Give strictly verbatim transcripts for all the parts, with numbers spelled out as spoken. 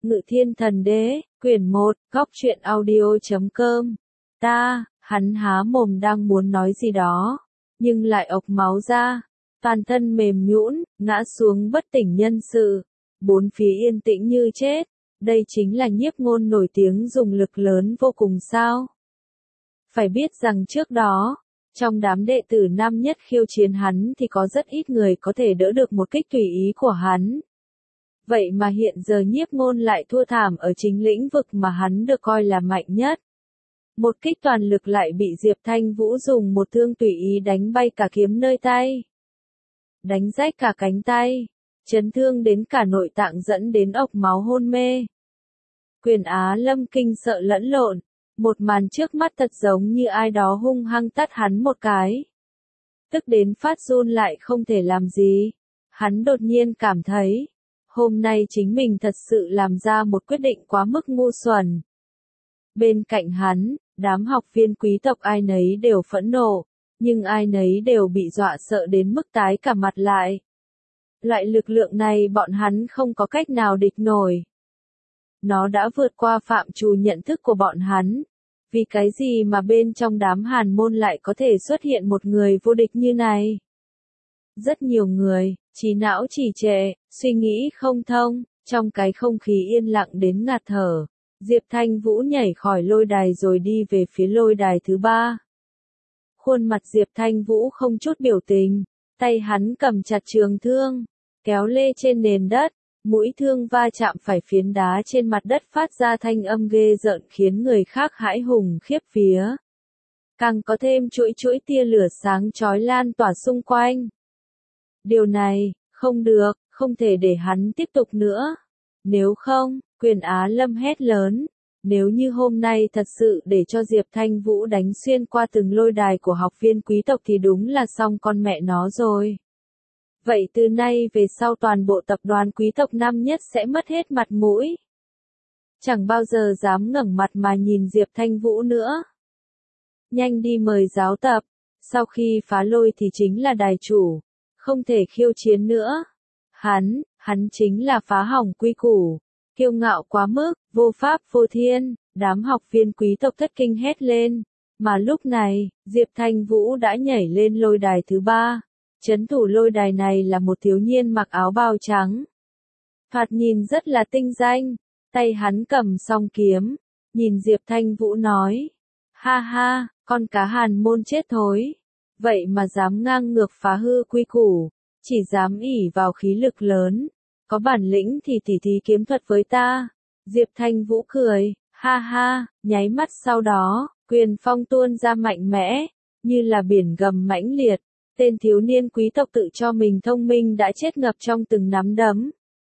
Ngự Thiên Thần Đế, quyển một, góc truyện audio chấm com. Ta, hắn há mồm đang muốn nói gì đó, nhưng lại ộc máu ra, toàn thân mềm nhũn, ngã xuống bất tỉnh nhân sự. Bốn phía yên tĩnh như chết, đây chính là nhiếp ngôn nổi tiếng dùng lực lớn vô cùng sao? Phải biết rằng trước đó, trong đám đệ tử năm nhất khiêu chiến hắn thì có rất ít người có thể đỡ được một kích tùy ý của hắn. Vậy mà hiện giờ nhiếp ngôn lại thua thảm ở chính lĩnh vực mà hắn được coi là mạnh nhất. Một kích toàn lực lại bị Diệp Thanh Vũ dùng một thương tùy ý đánh bay cả kiếm nơi tay. Đánh rách cả cánh tay, chấn thương đến cả nội tạng dẫn đến ộc máu hôn mê. Quyền Á Lâm kinh sợ lẫn lộn, một màn trước mắt thật giống như ai đó hung hăng tát hắn một cái. Tức đến phát run lại không thể làm gì. Hắn đột nhiên cảm thấy, hôm nay chính mình thật sự làm ra một quyết định quá mức ngu xuẩn. Bên cạnh hắn, đám học viên quý tộc ai nấy đều phẫn nộ, nhưng ai nấy đều bị dọa sợ đến mức tái cả mặt lại. Loại lực lượng này bọn hắn không có cách nào địch nổi. Nó đã vượt qua phạm trù nhận thức của bọn hắn. Vì cái gì mà bên trong đám hàn môn lại có thể xuất hiện một người vô địch như này? Rất nhiều người, trí não trì trệ, suy nghĩ không thông, trong cái không khí yên lặng đến ngạt thở. Diệp Thanh Vũ nhảy khỏi lôi đài rồi đi về phía lôi đài thứ ba. Khuôn mặt Diệp Thanh Vũ không chút biểu tình, tay hắn cầm chặt trường thương, kéo lê trên nền đất, mũi thương va chạm phải phiến đá trên mặt đất phát ra thanh âm ghê rợn khiến người khác hãi hùng khiếp vía. Càng có thêm chuỗi chuỗi tia lửa sáng chói lan tỏa xung quanh. Điều này, không được, không thể để hắn tiếp tục nữa. Nếu không, Quyền Á Lâm hét lớn, nếu như hôm nay thật sự để cho Diệp Thanh Vũ đánh xuyên qua từng lôi đài của học viên quý tộc thì đúng là xong con mẹ nó rồi. Vậy từ nay về sau toàn bộ tập đoàn quý tộc năm nhất sẽ mất hết mặt mũi. Chẳng bao giờ dám ngẩng mặt mà nhìn Diệp Thanh Vũ nữa. Nhanh đi mời giáo tập, sau khi phá lôi thì chính là đài chủ, không thể khiêu chiến nữa. Hắn, hắn chính là phá hỏng quy củ, kiêu ngạo quá mức, vô pháp vô thiên, đám học viên quý tộc thất kinh hét lên. Mà lúc này, Diệp Thanh Vũ đã nhảy lên lôi đài thứ ba. Chấn thủ lôi đài này là một thiếu niên mặc áo bào trắng. Thoạt nhìn rất là tinh danh, tay hắn cầm song kiếm, nhìn Diệp Thanh Vũ nói. Ha ha, con cá hàn môn chết thối. Vậy mà dám ngang ngược phá hư quy củ, chỉ dám ỷ vào khí lực lớn. Có bản lĩnh thì tỉ thí kiếm thuật với ta. Diệp Thanh Vũ cười, ha ha, nháy mắt sau đó, quyền phong tuôn ra mạnh mẽ, như là biển gầm mãnh liệt. Tên thiếu niên quý tộc tự cho mình thông minh đã chết ngập trong từng nắm đấm.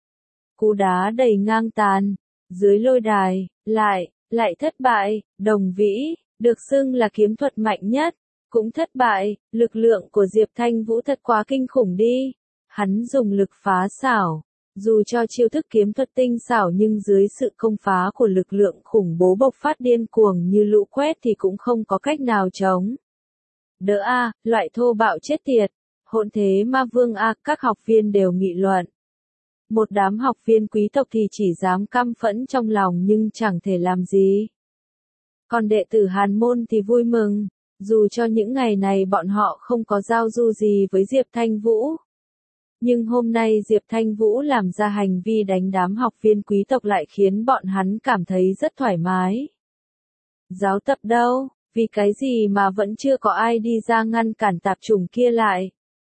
Cú đá đầy ngang tàn, dưới lôi đài, lại, lại thất bại, Đồng Vĩ, được xưng là kiếm thuật mạnh nhất, cũng thất bại, lực lượng của Diệp Thanh Vũ thật quá kinh khủng đi. Hắn dùng lực phá xảo, dù cho chiêu thức kiếm thuật tinh xảo nhưng dưới sự công phá của lực lượng khủng bố bộc phát điên cuồng như lũ quét thì cũng không có cách nào chống. Đỡ a, loại thô bạo chết tiệt, hỗn thế ma vương a, các học viên đều nghị luận. Một đám học viên quý tộc thì chỉ dám căm phẫn trong lòng nhưng chẳng thể làm gì. Còn đệ tử hàn môn thì vui mừng, dù cho những ngày này bọn họ không có giao du gì với Diệp Thanh Vũ. Nhưng hôm nay Diệp Thanh Vũ làm ra hành vi đánh đám học viên quý tộc lại khiến bọn hắn cảm thấy rất thoải mái. Giáo tập đâu? Vì cái gì mà vẫn chưa có ai đi ra ngăn cản tạp chủng kia lại?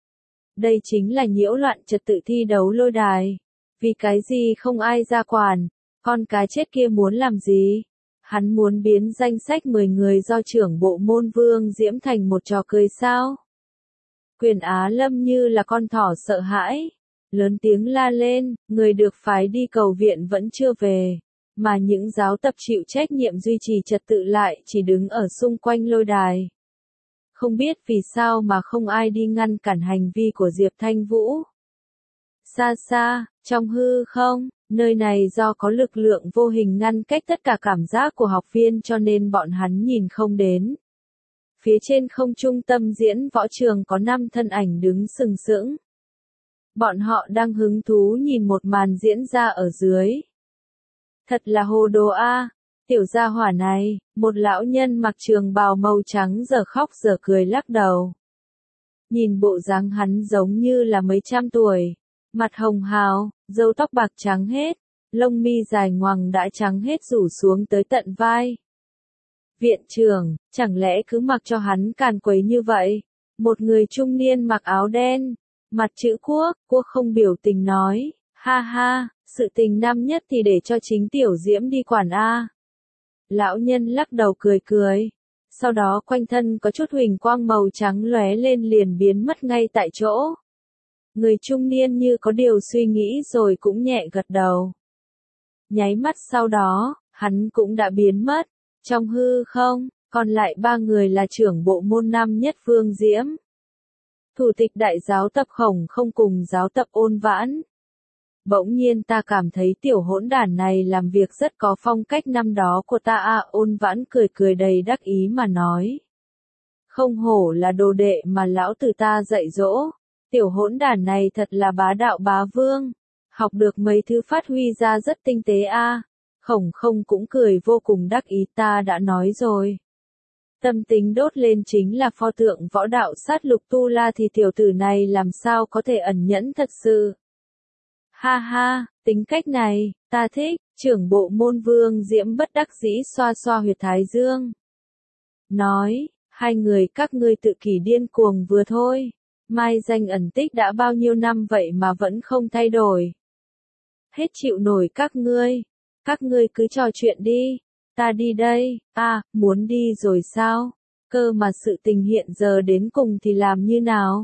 Đây chính là nhiễu loạn trật tự thi đấu lôi đài. Vì cái gì không ai ra quản? Con cá chết kia muốn làm gì? Hắn muốn biến danh sách mười người do trưởng bộ môn Vương Diễm thành một trò cười sao? Quyền Á Lâm như là con thỏ sợ hãi, lớn tiếng la lên, người được phái đi cầu viện vẫn chưa về. Mà những giáo tập chịu trách nhiệm duy trì trật tự lại chỉ đứng ở xung quanh lôi đài. Không biết vì sao mà không ai đi ngăn cản hành vi của Diệp Thanh Vũ. Xa xa, trong hư không, nơi này do có lực lượng vô hình ngăn cách tất cả cảm giác của học viên cho nên bọn hắn nhìn không đến. Phía trên không trung tâm diễn võ trường có năm thân ảnh đứng sừng sững. Bọn họ đang hứng thú nhìn một màn diễn ra ở dưới. Thật là hồ đồ a, tiểu gia hỏa này, một lão nhân mặc trường bào màu trắng giờ khóc giờ cười lắc đầu. Nhìn bộ dáng hắn giống như là mấy trăm tuổi, mặt hồng hào, râu tóc bạc trắng hết, lông mi dài ngoằng đã trắng hết rủ xuống tới tận vai. Viện trưởng, chẳng lẽ cứ mặc cho hắn càn quấy như vậy? Một người trung niên mặc áo đen, mặt chữ quốc, quốc không biểu tình nói, ha ha, sự tình năm nhất thì để cho chính tiểu diễm đi quản a. Lão nhân lắc đầu cười cười, sau đó quanh thân có chút huỳnh quang màu trắng lóe lên liền biến mất ngay tại chỗ. Người trung niên như có điều suy nghĩ rồi cũng nhẹ gật đầu. Nháy mắt sau đó, hắn cũng đã biến mất. Trong hư không, còn lại ba người là trưởng bộ môn năm nhất Vương Diễm, thủ tịch đại giáo tập Khổng Không cùng giáo tập Ôn Vãn. Bỗng nhiên ta cảm thấy tiểu hỗn đản này làm việc rất có phong cách năm đó của ta a. Ôn Vãn cười cười đầy đắc ý mà nói. Không hổ là đồ đệ mà lão tử ta dạy dỗ, tiểu hỗn đản này thật là bá đạo bá vương, học được mấy thứ phát huy ra rất tinh tế a. Khổng Không cũng cười vô cùng đắc ý, ta đã nói rồi. Tâm tính đốt lên chính là pho tượng võ đạo sát lục tu la thì tiểu tử này làm sao có thể ẩn nhẫn thật sự. Ha ha, tính cách này, ta thích, trưởng bộ môn Vương Diễm bất đắc dĩ xoa xoa huyệt thái dương. Nói, hai người các ngươi tự kỷ điên cuồng vừa thôi, mai danh ẩn tích đã bao nhiêu năm vậy mà vẫn không thay đổi. Hết chịu nổi các ngươi. Các ngươi cứ trò chuyện đi, ta đi đây. À, muốn đi rồi sao? Cơ mà sự tình hiện giờ đến cùng thì làm như nào?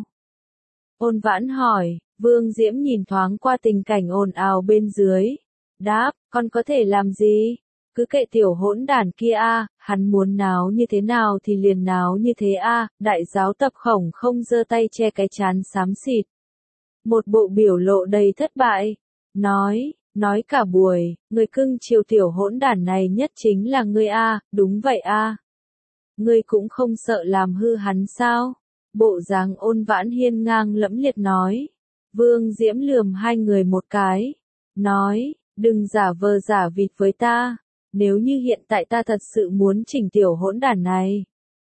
Ôn Vãn hỏi, Vương Diễm nhìn thoáng qua tình cảnh ồn ào bên dưới. Đáp, con có thể làm gì? Cứ kệ tiểu hỗn đản kia a, hắn muốn náo như thế nào thì liền náo như thế a. Đại giáo tập Khổng Không giơ tay che cái trán xám xịt. Một bộ biểu lộ đầy thất bại. Nói, nói cả buổi, người cưng chiều tiểu hỗn đản này nhất chính là ngươi a, đúng vậy a. Ngươi cũng không sợ làm hư hắn sao? Bộ dáng Ôn Vãn hiên ngang lẫm liệt nói. Vương Diễm lườm hai người một cái. Nói, đừng giả vờ giả vịt với ta. Nếu như hiện tại ta thật sự muốn chỉnh tiểu hỗn đản này.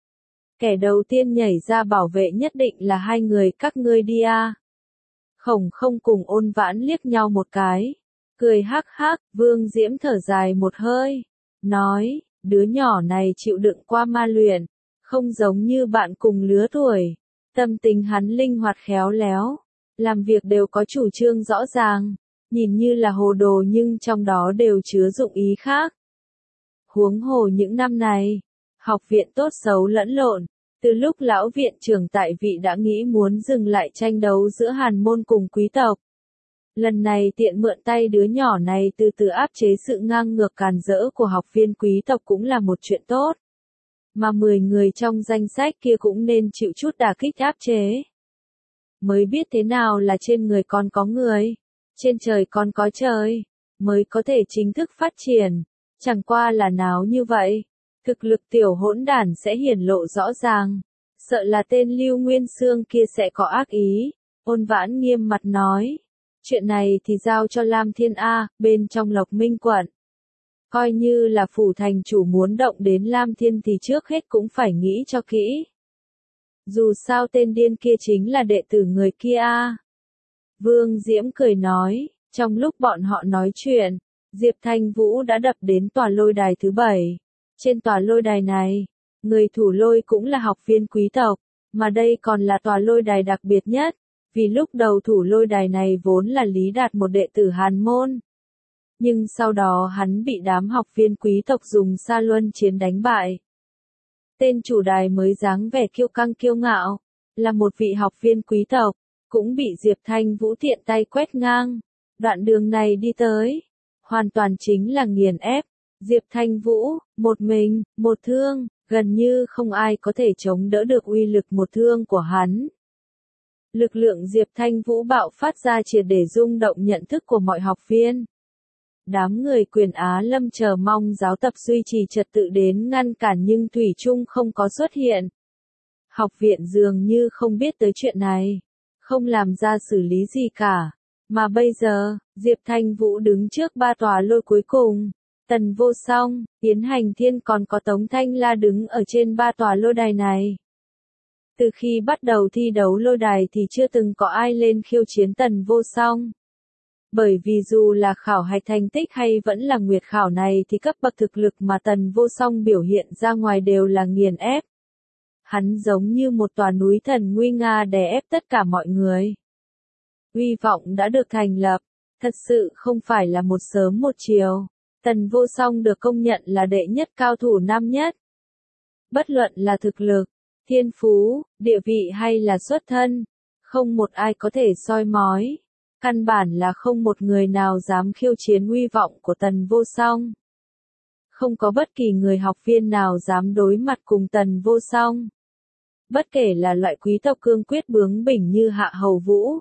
Kẻ đầu tiên nhảy ra bảo vệ nhất định là hai người các ngươi đi a. Khổng Không cùng Ôn Vãn liếc nhau một cái. Cười hắc hắc, Vương Diễm thở dài một hơi. Nói, đứa nhỏ này chịu đựng qua ma luyện. Không giống như bạn cùng lứa tuổi. Tâm tình hắn linh hoạt khéo léo. Làm việc đều có chủ trương rõ ràng. Nhìn như là hồ đồ nhưng trong đó đều chứa dụng ý khác. Huống hồ những năm này, học viện tốt xấu lẫn lộn. Từ lúc lão viện trưởng tại vị đã nghĩ muốn dừng lại tranh đấu giữa hàn môn cùng quý tộc. Lần này tiện mượn tay đứa nhỏ này từ từ áp chế sự ngang ngược càn rỡ của học viên quý tộc cũng là một chuyện tốt. Mà mười người trong danh sách kia cũng nên chịu chút đả kích áp chế. Mới biết thế nào là trên người con có người, trên trời con có trời, mới có thể chính thức phát triển. Chẳng qua là náo như vậy, thực lực tiểu hỗn đản sẽ hiển lộ rõ ràng. Sợ là tên Lưu Nguyên Xương kia sẽ có ác ý. Ôn Vãn nghiêm mặt nói. Chuyện này thì giao cho Lam Thiên A, bên trong Lộc Minh quận. Coi như là phủ thành chủ muốn động đến Lam Thiên thì trước hết cũng phải nghĩ cho kỹ. Dù sao tên điên kia chính là đệ tử người kia A. Vương Diễm cười nói, trong lúc bọn họ nói chuyện, Diệp Thanh Vũ đã đập đến tòa lôi đài thứ bảy. Trên tòa lôi đài này, người thủ lôi cũng là học viên quý tộc, mà đây còn là tòa lôi đài đặc biệt nhất. Vì lúc đầu thủ lôi đài này vốn là Lý Đạt một đệ tử Hàn môn. Nhưng sau đó hắn bị đám học viên quý tộc dùng sa luân chiến đánh bại. Tên chủ đài mới dáng vẻ kiêu căng kiêu ngạo, là một vị học viên quý tộc, cũng bị Diệp Thanh Vũ tiện tay quét ngang. Đoạn đường này đi tới, hoàn toàn chính là nghiền ép. Diệp Thanh Vũ, một mình, một thương, gần như không ai có thể chống đỡ được uy lực một thương của hắn. Lực lượng Diệp Thanh Vũ bạo phát ra triệt để rung động nhận thức của mọi học viên. Đám người Quyền Á Lâm chờ mong giáo tập duy trì trật tự đến ngăn cản nhưng thủy chung không có xuất hiện. Học viện dường như không biết tới chuyện này, không làm ra xử lý gì cả. Mà bây giờ, Diệp Thanh Vũ đứng trước ba tòa lôi cuối cùng, Tần Vô Song, Yến Hành Thiên còn có Tống Thanh La đứng ở trên ba tòa lôi đài này. Từ khi bắt đầu thi đấu lôi đài thì chưa từng có ai lên khiêu chiến Tần Vô Song. Bởi vì dù là khảo hạch thành tích hay vẫn là nguyệt khảo này thì cấp bậc thực lực mà Tần Vô Song biểu hiện ra ngoài đều là nghiền ép. Hắn giống như một tòa núi thần nguy nga đè ép tất cả mọi người. Uy vọng đã được thành lập, thật sự không phải là một sớm một chiều. Tần Vô Song được công nhận là đệ nhất cao thủ nam nhất. Bất luận là thực lực, thiên phú, địa vị hay là xuất thân, không một ai có thể soi mói. Căn bản là không một người nào dám khiêu chiến uy vọng của Tần Vô Song. Không có bất kỳ người học viên nào dám đối mặt cùng Tần Vô Song. Bất kể là loại quý tộc cương quyết bướng bỉnh như Hạ Hầu Vũ,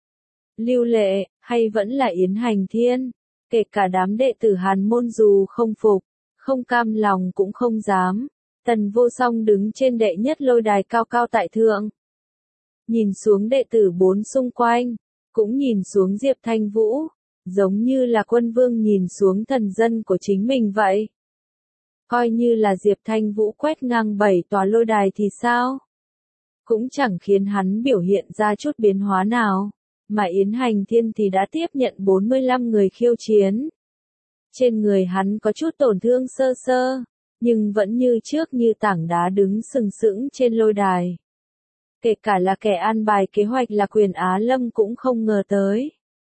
Lưu Lệ, hay vẫn là Yến Hành Thiên, kể cả đám đệ tử Hàn môn dù không phục, không cam lòng cũng không dám. Tần Vô Song đứng trên đệ nhất lôi đài cao cao tại thượng. Nhìn xuống đệ tử bốn xung quanh, cũng nhìn xuống Diệp Thanh Vũ, giống như là quân vương nhìn xuống thần dân của chính mình vậy. Coi như là Diệp Thanh Vũ quét ngang bảy tòa lôi đài thì sao? Cũng chẳng khiến hắn biểu hiện ra chút biến hóa nào, mà Yến Hành Thiên thì đã tiếp nhận bốn mươi lăm người khiêu chiến. Trên người hắn có chút tổn thương sơ sơ, nhưng vẫn như trước như tảng đá đứng sừng sững trên lôi đài. Kể cả là kẻ an bài kế hoạch là Quyền Á Lâm cũng không ngờ tới.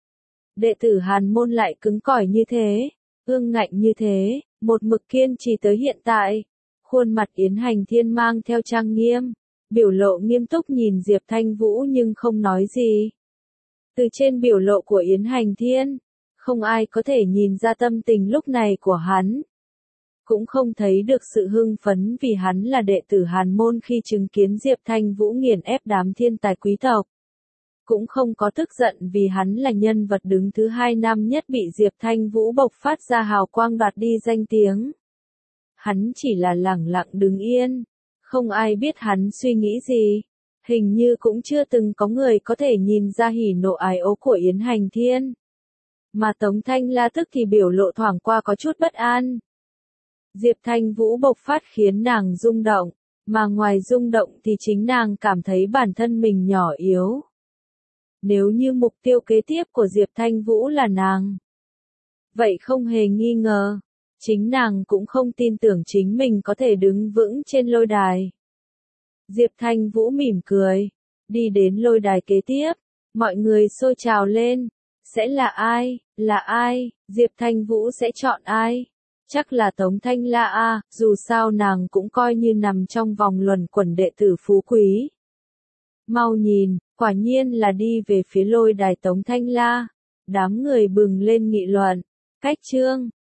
Đệ tử Hàn môn lại cứng cỏi như thế, ương ngạnh như thế, một mực kiên trì tới hiện tại. Khuôn mặt Yến Hành Thiên mang theo trang nghiêm, biểu lộ nghiêm túc nhìn Diệp Thanh Vũ nhưng không nói gì. Từ trên biểu lộ của Yến Hành Thiên, không ai có thể nhìn ra tâm tình lúc này của hắn. Cũng không thấy được sự hưng phấn vì hắn là đệ tử Hàn môn khi chứng kiến Diệp Thanh Vũ nghiền ép đám thiên tài quý tộc. Cũng không có tức giận vì hắn là nhân vật đứng thứ hai năm nhất bị Diệp Thanh Vũ bộc phát ra hào quang đoạt đi danh tiếng. Hắn chỉ là lẳng lặng đứng yên, không ai biết hắn suy nghĩ gì. Hình như cũng chưa từng có người có thể nhìn ra hỉ nộ ái ố của Yến Hành Thiên. Mà Tống Thanh La tức thì biểu lộ thoảng qua có chút bất an. Diệp Thanh Vũ bộc phát khiến nàng rung động, mà ngoài rung động thì chính nàng cảm thấy bản thân mình nhỏ yếu. Nếu như mục tiêu kế tiếp của Diệp Thanh Vũ là nàng, vậy không hề nghi ngờ, chính nàng cũng không tin tưởng chính mình có thể đứng vững trên lôi đài. Diệp Thanh Vũ mỉm cười, đi đến lôi đài kế tiếp, mọi người xôi trào lên, sẽ là ai, là ai, Diệp Thanh Vũ sẽ chọn ai? Chắc là Tống Thanh La a, dù sao nàng cũng coi như nằm trong vòng luẩn quẩn đệ tử phú quý. Mau nhìn, quả nhiên là đi về phía lôi đài Tống Thanh La. Đám người bừng lên nghị luận. Cách chương